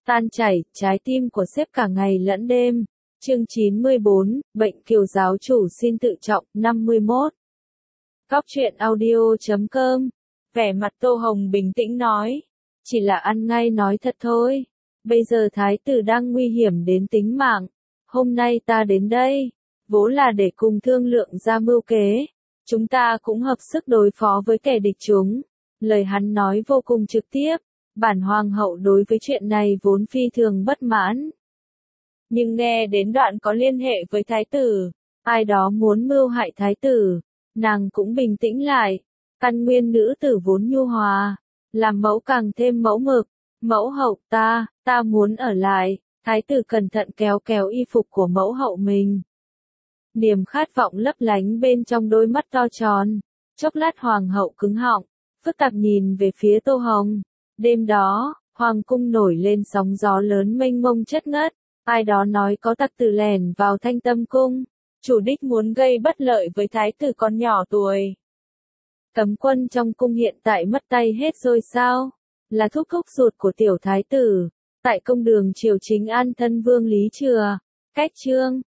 tan chảy, trái tim của sếp cả ngày lẫn đêm. Chương 94, Bệnh Kiều giáo chủ xin tự trọng, 51. Góc truyện audio.com. Vẻ mặt Tô Hồng bình tĩnh nói. Chỉ là ăn ngay nói thật thôi. Bây giờ thái tử đang nguy hiểm đến tính mạng. Hôm nay ta đến đây, vốn là để cùng thương lượng ra mưu kế. Chúng ta cũng hợp sức đối phó với kẻ địch chúng. Lời hắn nói vô cùng trực tiếp. Bản hoàng hậu đối với chuyện này vốn phi thường bất mãn. Nhưng nghe đến đoạn có liên hệ với thái tử, ai đó muốn mưu hại thái tử, nàng cũng bình tĩnh lại. Căn nguyên nữ tử vốn nhu hòa, làm mẫu càng thêm mẫu mực. Mẫu hậu ta muốn ở lại. Thái tử cẩn thận kéo kéo y phục của mẫu hậu mình. Niềm khát vọng lấp lánh bên trong đôi mắt to tròn. Chốc lát hoàng hậu cứng họng, phức tạp nhìn về phía Tô Hồng. Đêm đó, hoàng cung nổi lên sóng gió lớn mênh mông chất ngất. Ai đó nói có tặc tử lẻn vào Thanh Tâm cung, chủ đích muốn gây bất lợi với thái tử còn nhỏ tuổi. Cấm quân trong cung hiện tại mất tay hết rồi sao? Là thúc thúc ruột của tiểu thái tử. Tại công đường triều chính An Thân Vương Lý Chừa, cách chương